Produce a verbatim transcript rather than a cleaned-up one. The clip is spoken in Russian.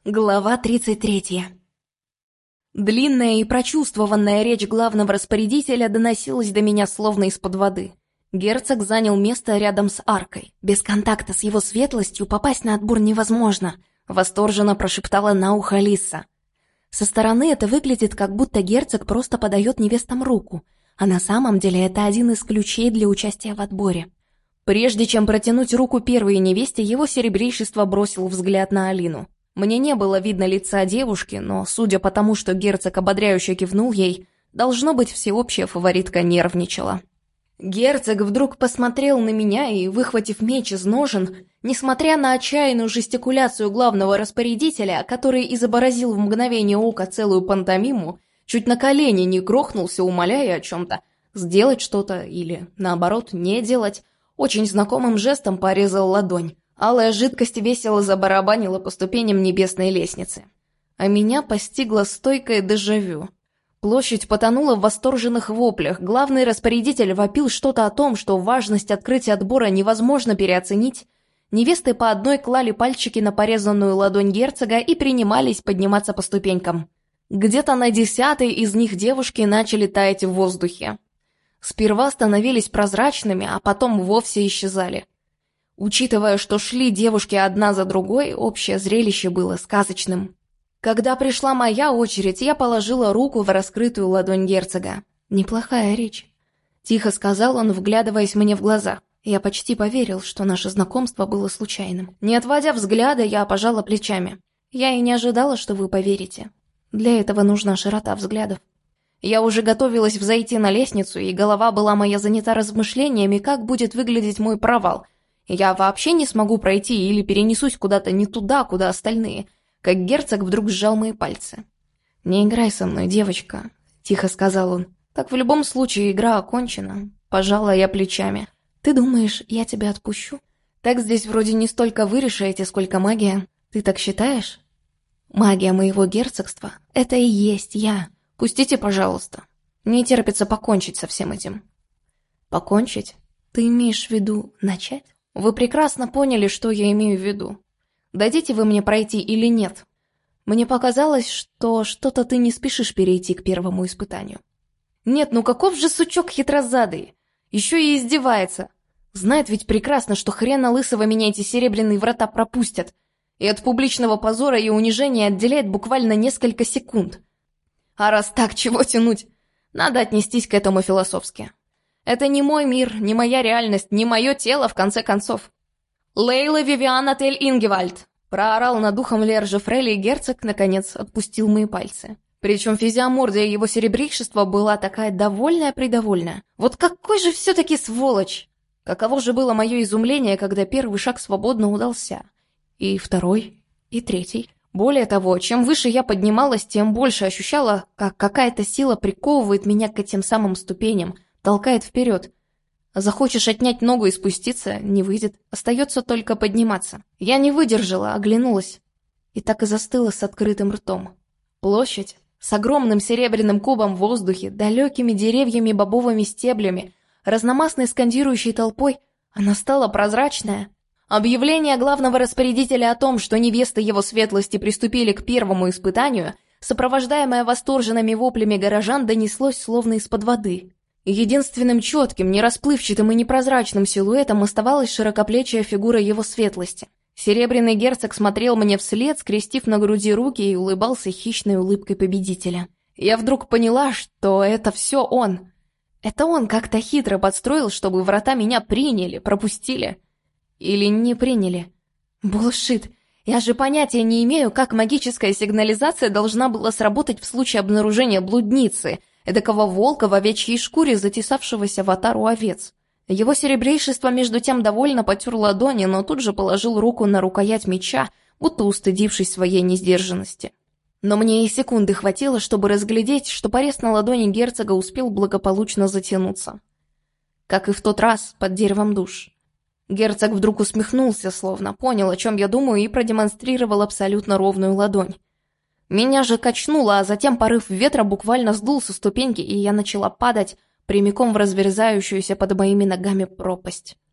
Глава тридцать третья. Длинная и прочувствованная речь главного распорядителя доносилась до меня словно из-под воды. Герцог занял место рядом с аркой. Без контакта с его светлостью попасть на отбор невозможно, восторженно прошептала на ухо Лиса. Со стороны это выглядит, как будто герцог просто подает невестам руку, а на самом деле это один из ключей для участия в отборе. Прежде чем протянуть руку первой невесте, его серебрейшество бросил взгляд на Алину. Мне не было видно лица девушки, но, судя по тому, что герцог ободряюще кивнул ей, должно быть, всеобщая фаворитка нервничала. Герцог вдруг посмотрел на меня и, выхватив меч из ножен, несмотря на отчаянную жестикуляцию главного распорядителя, который изобразил в мгновение ока целую пантомиму, чуть на колени не грохнулся, умоляя о чем-то, сделать что-то или, наоборот, не делать, очень знакомым жестом порезал ладонь. Алая жидкость весело забарабанила по ступеням небесной лестницы. А меня постигло стойкое дежавю. Площадь потонула в восторженных воплях, главный распорядитель вопил что-то о том, что важность открытия отбора невозможно переоценить. Невесты по одной клали пальчики на порезанную ладонь герцога и принимались подниматься по ступенькам. Где-то на десятой из них девушки начали таять в воздухе. Сперва становились прозрачными, а потом вовсе исчезали. Учитывая, что шли девушки одна за другой, общее зрелище было сказочным. Когда пришла моя очередь, я положила руку в раскрытую ладонь герцога. «Неплохая речь», — тихо сказал он, вглядываясь мне в глаза. Я почти поверил, что наше знакомство было случайным. Не отводя взгляда, я пожала плечами. «Я и не ожидала, что вы поверите. Для этого нужна широта взглядов». Я уже готовилась взойти на лестницу, и голова была моя занята размышлениями, как будет выглядеть мой провал. Я вообще не смогу пройти или перенесусь куда-то не туда, куда остальные, как герцог вдруг сжал мои пальцы. «Не играй со мной, девочка», — тихо сказал он. «Так в любом случае игра окончена». Пожала я плечами. «Ты думаешь, я тебя отпущу? Так здесь вроде не столько вы решаете, сколько магия. Ты так считаешь? Магия моего герцогства — это и есть я. Пустите, пожалуйста. Не терпится покончить со всем этим». «Покончить? Ты имеешь в виду начать?» «Вы прекрасно поняли, что я имею в виду. Дадите вы мне пройти или нет? Мне показалось, что что-то ты не спешишь перейти к первому испытанию». «Нет, ну каков же сучок хитрозадый? Еще и издевается. Знает ведь прекрасно, что хрена лысого меня эти серебряные врата пропустят. И от публичного позора и унижения отделяет буквально несколько секунд. А раз так, чего тянуть? Надо отнестись к этому философски. Это не мой мир, не моя реальность, не мое тело, в конце концов». «Лейла Вивиан Тель Ингевальд!» — проорал над ухом Лержа Фрейли, и герцог, наконец, отпустил мои пальцы. Причем физиомордия его серебрейшества была такая довольная-придовольная. Вот какой же все-таки сволочь! Каково же было мое изумление, когда первый шаг свободно удался. И второй, и третий. Более того, чем выше я поднималась, тем больше ощущала, как какая-то сила приковывает меня к этим самым ступеням, толкает вперед. Захочешь отнять ногу и спуститься — не выйдет. Остается только подниматься. Я не выдержала, оглянулась. И так и застыла с открытым ртом. Площадь с огромным серебряным кубом в воздухе, далекими деревьями, бобовыми стеблями, разномастной скандирующей толпой, она стала прозрачная. Объявление главного распорядителя о том, что невесты его светлости приступили к первому испытанию, сопровождаемое восторженными воплями горожан, донеслось словно из-под воды. Единственным четким, нерасплывчатым и непрозрачным силуэтом оставалась широкоплечья фигура его светлости. Серебряный герцог смотрел мне вслед, скрестив на груди руки, и улыбался хищной улыбкой победителя. Я вдруг поняла, что это все он. Это он как-то хитро подстроил, чтобы врата меня приняли, пропустили. Или не приняли. Булшит. Я же понятия не имею, как магическая сигнализация должна была сработать в случае обнаружения блудницы, эдакого волка в овечьей шкуре, затесавшегося в отару овец. Его серебрейшество между тем довольно потер ладони, но тут же положил руку на рукоять меча, будто устыдившись своей несдержанности. Но мне и секунды хватило, чтобы разглядеть, что порез на ладони герцога успел благополучно затянуться. Как и в тот раз под деревом душ. Герцог вдруг усмехнулся, словно понял, о чем я думаю, и продемонстрировал абсолютно ровную ладонь. Меня же качнуло, а затем порыв ветра буквально сдул со ступеньки, и я начала падать прямиком в разверзающуюся под моими ногами пропасть.